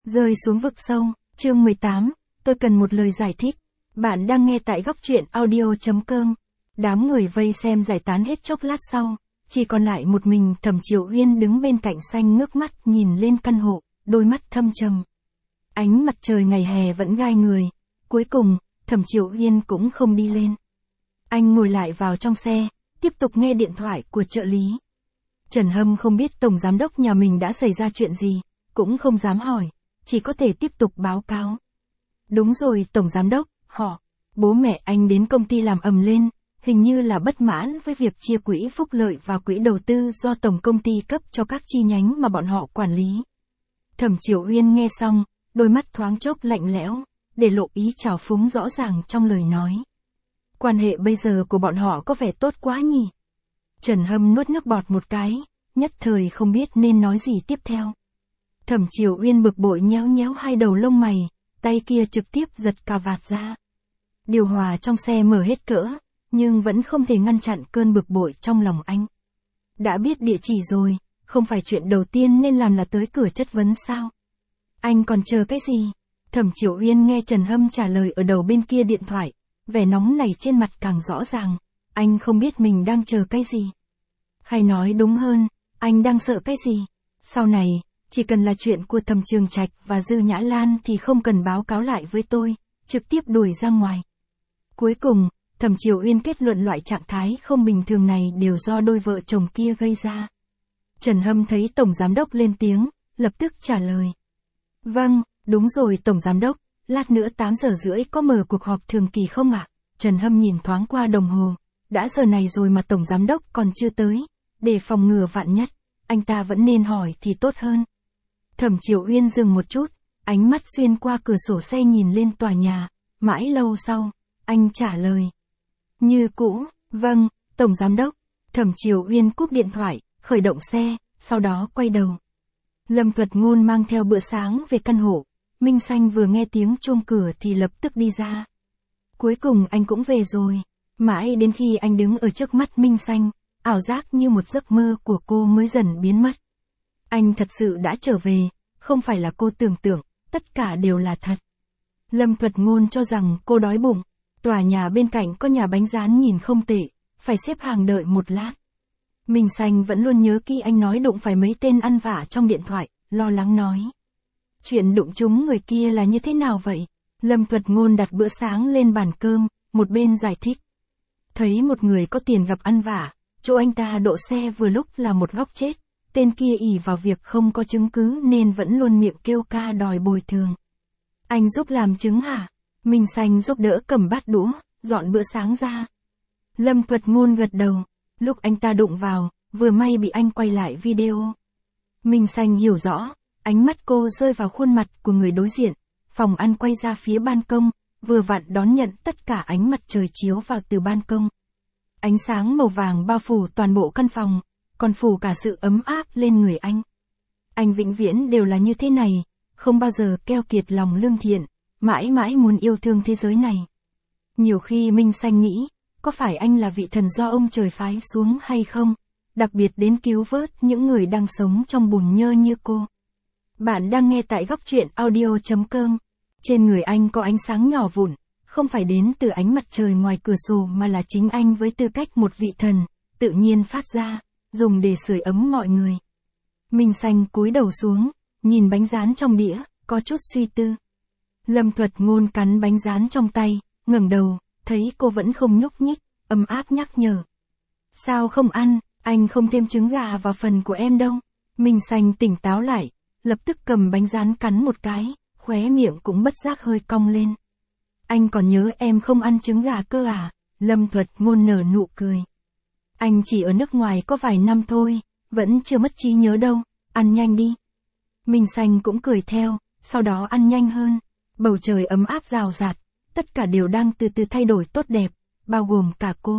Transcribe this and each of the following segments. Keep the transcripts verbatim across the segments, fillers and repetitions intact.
Rơi xuống vực sâu, chương mười tám, tôi cần một lời giải thích. Bạn đang nghe tại góc truyện audio.com. Đám người vây xem giải tán hết chốc lát sau, chỉ còn lại một mình Thẩm Triều Uyên đứng bên cạnh xanh ngước mắt nhìn lên căn hộ, đôi mắt thâm trầm. Ánh mặt trời ngày hè vẫn gai người, cuối cùng, Thẩm Triều Uyên cũng không đi lên. Anh ngồi lại vào trong xe, tiếp tục nghe điện thoại của trợ lý. Trần Hâm không biết tổng giám đốc nhà mình đã xảy ra chuyện gì, cũng không dám hỏi, chỉ có thể tiếp tục báo cáo. Đúng rồi tổng giám đốc, họ, bố mẹ anh đến công ty làm ầm lên, hình như là bất mãn với việc chia quỹ phúc lợi và quỹ đầu tư do tổng công ty cấp cho các chi nhánh mà bọn họ quản lý. Thẩm Triều Uyên nghe xong, đôi mắt thoáng chốc lạnh lẽo, để lộ ý trào phúng rõ ràng trong lời nói. Quan hệ bây giờ của bọn họ có vẻ tốt quá nhỉ? Trần Hâm nuốt nước bọt một cái, nhất thời không biết nên nói gì tiếp theo. Thẩm Triều Uyên bực bội nhéo nhéo hai đầu lông mày, tay kia trực tiếp giật cà vạt ra. Điều hòa trong xe mở hết cỡ, nhưng vẫn không thể ngăn chặn cơn bực bội trong lòng anh. Đã biết địa chỉ rồi, không phải chuyện đầu tiên nên làm là tới cửa chất vấn sao? Anh còn chờ cái gì? Thẩm Triều Uyên nghe Trần Hâm trả lời ở đầu bên kia điện thoại, vẻ nóng này trên mặt càng rõ ràng, anh không biết mình đang chờ cái gì. Hay nói đúng hơn, anh đang sợ cái gì? Sau này, chỉ cần là chuyện của Thẩm Trường Trạch và Dư Nhã Lan thì không cần báo cáo lại với tôi, trực tiếp đuổi ra ngoài. Cuối cùng, Thẩm Triều Uyên kết luận loại trạng thái không bình thường này đều do đôi vợ chồng kia gây ra. Trần Hâm thấy Tổng Giám Đốc lên tiếng, lập tức trả lời. Vâng, đúng rồi Tổng Giám Đốc, lát nữa tám giờ rưỡi có mở cuộc họp thường kỳ không ạ? Trần Hâm nhìn thoáng qua đồng hồ, đã giờ này rồi mà Tổng Giám Đốc còn chưa tới, để phòng ngừa vạn nhất, anh ta vẫn nên hỏi thì tốt hơn. Thẩm Triều Uyên dừng một chút, ánh mắt xuyên qua cửa sổ xe nhìn lên tòa nhà, mãi lâu sau, anh trả lời. Như cũ, vâng, Tổng Giám Đốc. Thẩm Triều Uyên cúp điện thoại, khởi động xe, sau đó quay đầu. Lâm Thuật Ngôn mang theo bữa sáng về căn hộ, Minh Xanh vừa nghe tiếng chuông cửa thì lập tức đi ra. Cuối cùng anh cũng về rồi, mãi đến khi anh đứng ở trước mắt Minh Xanh, ảo giác như một giấc mơ của cô mới dần biến mất. Anh thật sự đã trở về, không phải là cô tưởng tượng, tất cả đều là thật. Lâm Thuật Ngôn cho rằng cô đói bụng, tòa nhà bên cạnh có nhà bánh rán nhìn không tệ, phải xếp hàng đợi một lát. Minh Xanh vẫn luôn nhớ kỹ anh nói đụng phải mấy tên ăn vạ trong điện thoại, lo lắng nói. Chuyện đụng chúng người kia là như thế nào vậy? Lâm Thuật Ngôn đặt bữa sáng lên bàn cơm, một bên giải thích. Thấy một người có tiền gặp ăn vạ, chỗ anh ta đỗ xe vừa lúc là một góc chết, tên kia ỷ vào việc không có chứng cứ nên vẫn luôn miệng kêu ca đòi bồi thường. Anh giúp làm chứng hả? Minh Xanh giúp đỡ cầm bát đũa, dọn bữa sáng ra. Lâm Thuật Ngôn gật đầu, lúc anh ta đụng vào, vừa may bị anh quay lại video. Minh Xanh hiểu rõ, ánh mắt cô rơi vào khuôn mặt của người đối diện, phòng ăn quay ra phía ban công, vừa vặn đón nhận tất cả ánh mặt trời chiếu vào từ ban công. Ánh sáng màu vàng bao phủ toàn bộ căn phòng, còn phủ cả sự ấm áp lên người anh. Anh vĩnh viễn đều là như thế này, không bao giờ keo kiệt lòng lương thiện, mãi mãi muốn yêu thương thế giới này. Nhiều khi Minh Xanh nghĩ, có phải anh là vị thần do ông trời phái xuống hay không, đặc biệt đến cứu vớt những người đang sống trong bùn nhơ như cô. Bạn đang nghe tại góc truyện audio.com. Trên người anh có ánh sáng nhỏ vụn, không phải đến từ ánh mặt trời ngoài cửa sổ mà là chính anh với tư cách một vị thần, tự nhiên phát ra, dùng để sưởi ấm mọi người. Minh Xanh cúi đầu xuống, nhìn bánh rán trong đĩa, có chút suy tư. Lâm Thuật Ngôn cắn bánh rán trong tay, ngẩng đầu, thấy cô vẫn không nhúc nhích, ấm áp nhắc nhở. Sao không ăn, anh không thêm trứng gà vào phần của em đâu. Minh Xanh tỉnh táo lại, lập tức cầm bánh rán cắn một cái, khóe miệng cũng bất giác hơi cong lên. Anh còn nhớ em không ăn trứng gà cơ à? Lâm Thuật Ngôn nở nụ cười. Anh chỉ ở nước ngoài có vài năm thôi, vẫn chưa mất trí nhớ đâu, ăn nhanh đi. Minh Xanh cũng cười theo, sau đó ăn nhanh hơn. Bầu trời ấm áp rào rạt, tất cả đều đang từ từ thay đổi tốt đẹp, bao gồm cả cô.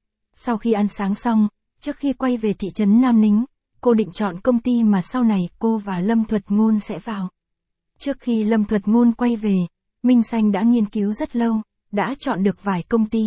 Sau khi ăn sáng xong, trước khi quay về thị trấn Nam Nính, cô định chọn công ty mà sau này cô và Lâm Thuật Ngôn sẽ vào. Trước khi Lâm Thuật Ngôn quay về, Minh Xanh đã nghiên cứu rất lâu, đã chọn được vài công ty.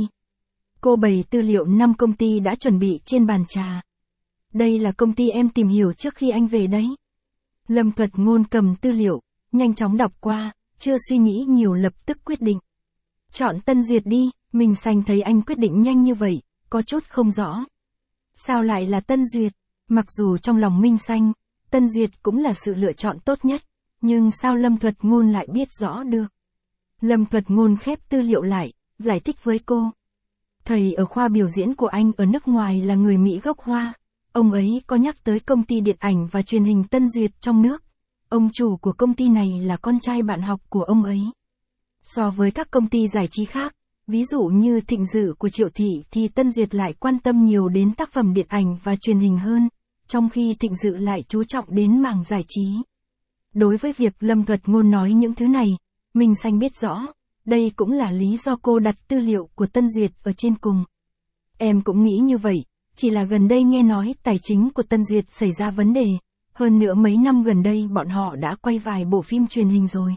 Cô bày tư liệu năm công ty đã chuẩn bị trên bàn trà. Đây là công ty em tìm hiểu trước khi anh về đấy. Lâm Thuật Ngôn cầm tư liệu, nhanh chóng đọc qua, chưa suy nghĩ nhiều lập tức quyết định. Chọn Tân Duyệt đi, Minh Xanh thấy anh quyết định nhanh như vậy, có chút không rõ. Sao lại là Tân Duyệt? Mặc dù trong lòng Minh Xanh, Tân Duyệt cũng là sự lựa chọn tốt nhất, nhưng sao Lâm Thuật Ngôn lại biết rõ được? Lâm Thuật Ngôn khép tư liệu lại, giải thích với cô. Thầy ở khoa biểu diễn của anh ở nước ngoài là người Mỹ gốc Hoa. Ông ấy có nhắc tới công ty điện ảnh và truyền hình Tân Duyệt trong nước. Ông chủ của công ty này là con trai bạn học của ông ấy. So với các công ty giải trí khác, ví dụ như Thịnh Dự của Triệu Thị thì Tân Duyệt lại quan tâm nhiều đến tác phẩm điện ảnh và truyền hình hơn, trong khi Thịnh Dự lại chú trọng đến mảng giải trí. Đối với việc Lâm Thuật Ngôn nói những thứ này, Minh Xanh biết rõ, đây cũng là lý do cô đặt tư liệu của Tân Duyệt ở trên cùng. Em cũng nghĩ như vậy, chỉ là gần đây nghe nói tài chính của Tân Duyệt xảy ra vấn đề, hơn nữa mấy năm gần đây bọn họ đã quay vài bộ phim truyền hình rồi.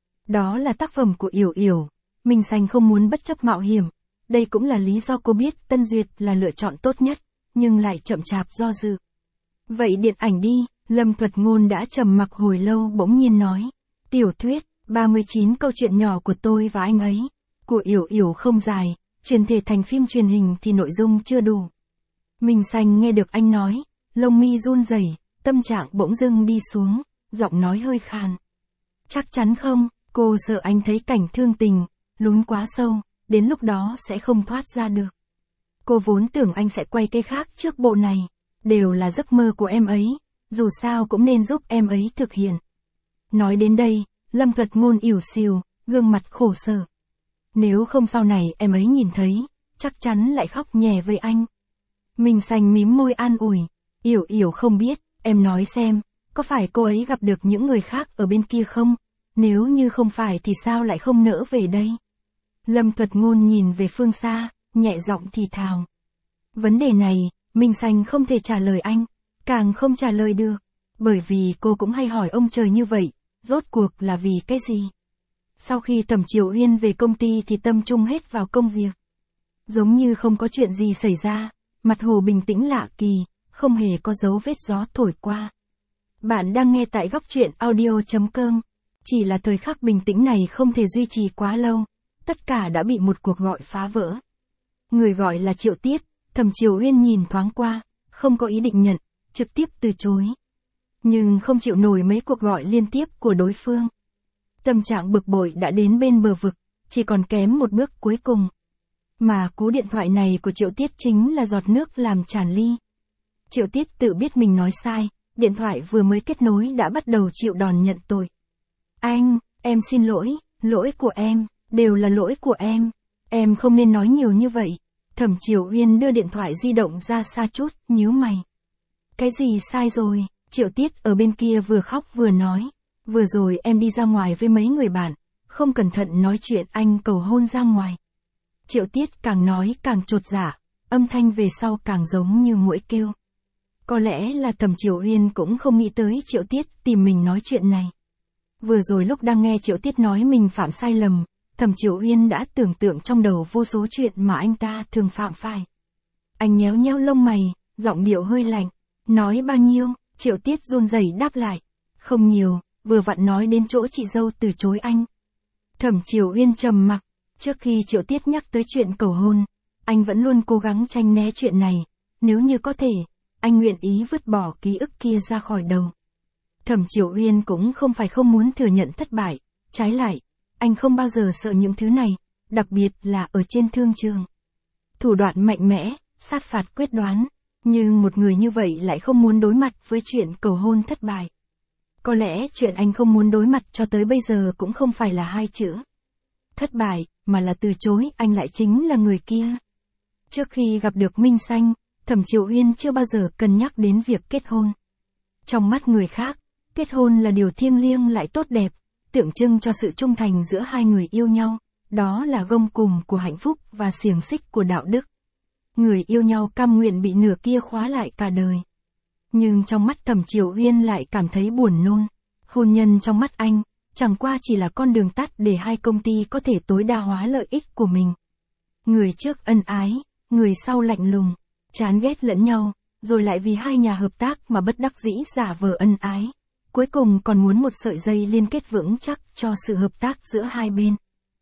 Đó là tác phẩm của Yểu Yểu, Minh Xanh không muốn bất chấp mạo hiểm, đây cũng là lý do cô biết Tân Duyệt là lựa chọn tốt nhất, nhưng lại chậm chạp do dự. Vậy điện ảnh đi, Lâm Thuật Ngôn đã trầm mặc hồi lâu bỗng nhiên nói. Tiểu thuyết, ba mươi chín câu chuyện nhỏ của tôi và anh ấy, của Yểu Yểu không dài, chuyển thể thành phim truyền hình thì nội dung chưa đủ. Minh Xanh nghe được anh nói, lông mi run rẩy, tâm trạng bỗng dưng đi xuống, giọng nói hơi khàn. Chắc chắn không, cô sợ anh thấy cảnh thương tình, lún quá sâu, đến lúc đó sẽ không thoát ra được. Cô vốn tưởng anh sẽ quay cái khác trước bộ này, đều là giấc mơ của em ấy, dù sao cũng nên giúp em ấy thực hiện. Nói đến đây, Lâm Thuật Ngôn ỉu xìu, gương mặt khổ sở. Nếu không sau này em ấy nhìn thấy, chắc chắn lại khóc nhè với anh. Minh Xanh mím môi an ủi, Yểu Yểu không biết, em nói xem, có phải cô ấy gặp được những người khác ở bên kia không? Nếu như không phải thì sao lại không nỡ về đây? Lâm Thuật Ngôn nhìn về phương xa, nhẹ giọng thì thào. Vấn đề này, Minh Xanh không thể trả lời anh, càng không trả lời được, bởi vì cô cũng hay hỏi ông trời như vậy, rốt cuộc là vì cái gì? Sau khi Thẩm Triều Uyên về công ty thì tâm trung hết vào công việc. Giống như không có chuyện gì xảy ra, mặt hồ bình tĩnh lạ kỳ, không hề có dấu vết gió thổi qua. Bạn đang nghe tại góc truyện audio chấm com. Chỉ là thời khắc bình tĩnh này không thể duy trì quá lâu, tất cả đã bị một cuộc gọi phá vỡ. Người gọi là Triệu Tiết, Thẩm Triều Uyên nhìn thoáng qua, không có ý định nhận, trực tiếp từ chối. Nhưng không chịu nổi mấy cuộc gọi liên tiếp của đối phương. Tâm trạng bực bội đã đến bên bờ vực, chỉ còn kém một bước cuối cùng. Mà cú điện thoại này của Triệu Tiết chính là giọt nước làm tràn ly. Triệu Tiết tự biết mình nói sai, điện thoại vừa mới kết nối đã bắt đầu chịu đòn nhận tội. Anh, em xin lỗi, lỗi của em, đều là lỗi của em. Em không nên nói nhiều như vậy. Thẩm Triều Uyên đưa điện thoại di động ra xa chút, nhíu mày. Cái gì sai rồi? Triệu Tiết ở bên kia vừa khóc vừa nói. Vừa rồi em đi ra ngoài với mấy người bạn, không cẩn thận nói chuyện anh cầu hôn ra ngoài. Triệu Tiết càng nói càng chột dạ, âm thanh về sau càng giống như muỗi kêu. Có lẽ là Thẩm Triều Uyên cũng không nghĩ tới Triệu Tiết tìm mình nói chuyện này. Vừa rồi lúc đang nghe Triệu Tiết nói mình phạm sai lầm, Thẩm Triều Uyên đã tưởng tượng trong đầu vô số chuyện mà anh ta thường phạm phải. Anh nhéo nhéo lông mày, giọng điệu hơi lạnh, nói bao nhiêu, Triệu Tiết run rẩy đáp lại. Không nhiều, vừa vặn nói đến chỗ chị dâu từ chối anh. Thẩm Triều Uyên trầm mặc, trước khi Triệu Tiết nhắc tới chuyện cầu hôn, anh vẫn luôn cố gắng tránh né chuyện này, nếu như có thể, anh nguyện ý vứt bỏ ký ức kia ra khỏi đầu. Thẩm Triều Uyên cũng không phải không muốn thừa nhận thất bại, trái lại, anh không bao giờ sợ những thứ này, đặc biệt là ở trên thương trường. Thủ đoạn mạnh mẽ, sát phạt quyết đoán, nhưng một người như vậy lại không muốn đối mặt với chuyện cầu hôn thất bại. Có lẽ chuyện anh không muốn đối mặt cho tới bây giờ cũng không phải là hai chữ thất bại, mà là từ chối, anh lại chính là người kia. Trước khi gặp được Minh Xanh, Thẩm Triều Uyên chưa bao giờ cân nhắc đến việc kết hôn. Trong mắt người khác, kết hôn là điều thiêng liêng lại tốt đẹp, tượng trưng cho sự trung thành giữa hai người yêu nhau, đó là gông cùm của hạnh phúc và xiềng xích của đạo đức. Người yêu nhau cam nguyện bị nửa kia khóa lại cả đời. Nhưng trong mắt Thẩm Triều Uyên lại cảm thấy buồn nôn. Hôn nhân trong mắt anh, chẳng qua chỉ là con đường tắt để hai công ty có thể tối đa hóa lợi ích của mình. Người trước ân ái, người sau lạnh lùng, chán ghét lẫn nhau, rồi lại vì hai nhà hợp tác mà bất đắc dĩ giả vờ ân ái. cuối cùng còn muốn một sợi dây liên kết vững chắc cho sự hợp tác giữa hai bên.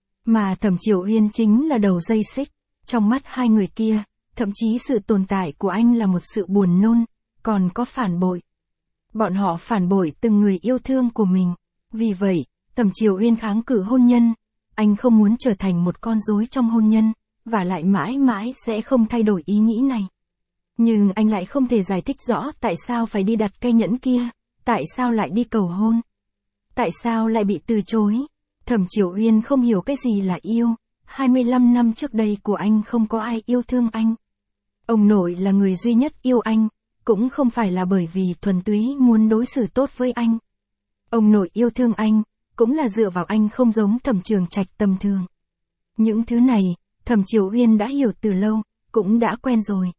Mà Thẩm Triều Uyên chính là đầu dây xích, trong mắt hai người kia, thậm chí sự tồn tại của anh là một sự buồn nôn, còn có phản bội. Bọn họ phản bội từng người yêu thương của mình, vì vậy, Thẩm Triều Uyên kháng cự hôn nhân, anh không muốn trở thành một con rối trong hôn nhân, và lại mãi mãi sẽ không thay đổi ý nghĩ này. Nhưng anh lại không thể giải thích rõ tại sao phải đi đặt cây nhẫn kia, tại sao lại đi cầu hôn, tại sao lại bị từ chối. Thẩm Triều Uyên không hiểu cái gì là yêu, hai mươi lăm năm trước đây của anh không có ai yêu thương anh. Ông nội là người duy nhất yêu anh, cũng không phải là bởi vì thuần túy muốn đối xử tốt với anh. Ông nội yêu thương anh, cũng là dựa vào anh không giống Thẩm Trường Trạch tầm thường. Những thứ này, Thẩm Triều Uyên đã hiểu từ lâu, cũng đã quen rồi.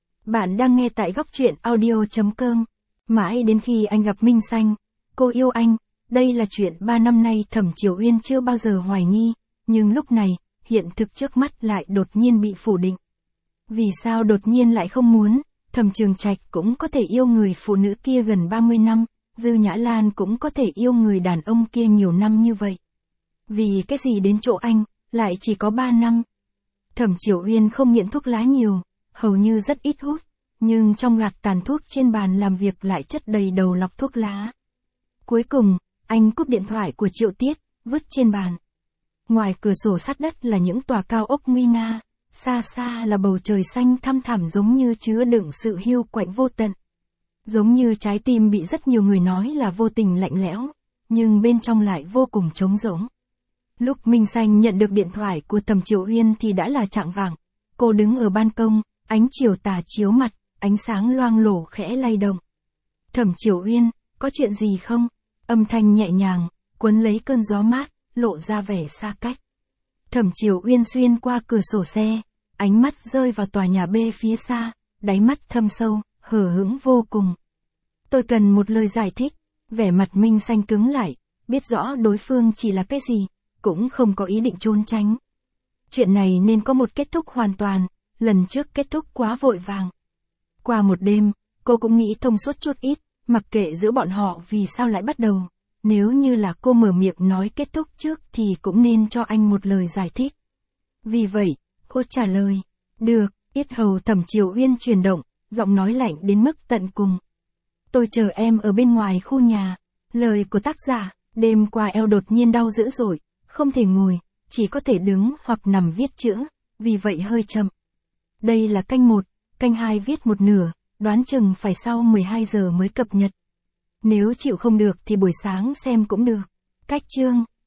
Bạn đang nghe tại góc truyện audio chấm com. Mãi đến khi anh gặp Minh Xanh, cô yêu anh, đây là chuyện ba năm nay Thẩm Triều Uyên chưa bao giờ hoài nghi, nhưng lúc này, hiện thực trước mắt lại đột nhiên bị phủ định. Vì sao đột nhiên lại không muốn, Thẩm Trường Trạch cũng có thể yêu người phụ nữ kia gần ba mươi năm, Dư Nhã Lan cũng có thể yêu người đàn ông kia nhiều năm như vậy. Vì cái gì đến chỗ anh, lại chỉ có ba năm. Thẩm Triều Uyên không nghiện thuốc lá nhiều, hầu như rất ít hút, nhưng trong gạt tàn thuốc trên bàn làm việc lại chất đầy đầu lọc thuốc lá. Cuối cùng, anh cúp điện thoại của Triệu Tiết, vứt trên bàn. Ngoài cửa sổ sát đất là những tòa cao ốc nguy nga, xa xa là bầu trời xanh thăm thẳm giống như chứa đựng sự hiu quạnh vô tận. Giống như trái tim bị rất nhiều người nói là vô tình lạnh lẽo, nhưng bên trong lại vô cùng trống rỗng. Lúc Minh Xanh nhận được điện thoại của Thẩm Triều Uyên thì đã là chạng vạng. Cô đứng ở ban công, ánh chiều tà chiếu mặt, ánh sáng loang lổ khẽ lay động. Thẩm Triều Uyên, có chuyện gì không? Âm thanh nhẹ nhàng, cuốn lấy cơn gió mát, lộ ra vẻ xa cách. Thẩm Triều Uyên xuyên qua cửa sổ xe, ánh mắt rơi vào tòa nhà B phía xa, đáy mắt thâm sâu, hờ hững vô cùng. Tôi cần một lời giải thích, vẻ mặt Minh Xanh cứng lại, biết rõ đối phương chỉ là cái gì, cũng không có ý định trốn tránh. Chuyện này nên có một kết thúc hoàn toàn, lần trước kết thúc quá vội vàng. Qua một đêm, cô cũng nghĩ thông suốt chút ít, mặc kệ giữa bọn họ vì sao lại bắt đầu. Nếu như là cô mở miệng nói kết thúc trước thì cũng nên cho anh một lời giải thích. Vì vậy, cô trả lời, được, yết hầu Thẩm Triều Uyên chuyển động, giọng nói lạnh đến mức tận cùng. Tôi chờ em ở bên ngoài khu nhà. Lời của tác giả, đêm qua eo đột nhiên đau dữ dội, không thể ngồi, chỉ có thể đứng hoặc nằm viết chữ, vì vậy hơi chậm. Đây là canh một, canh hai viết một nửa, đoán chừng phải sau mười hai giờ mới cập nhật. Nếu chịu không được thì buổi sáng xem cũng được. Cách chương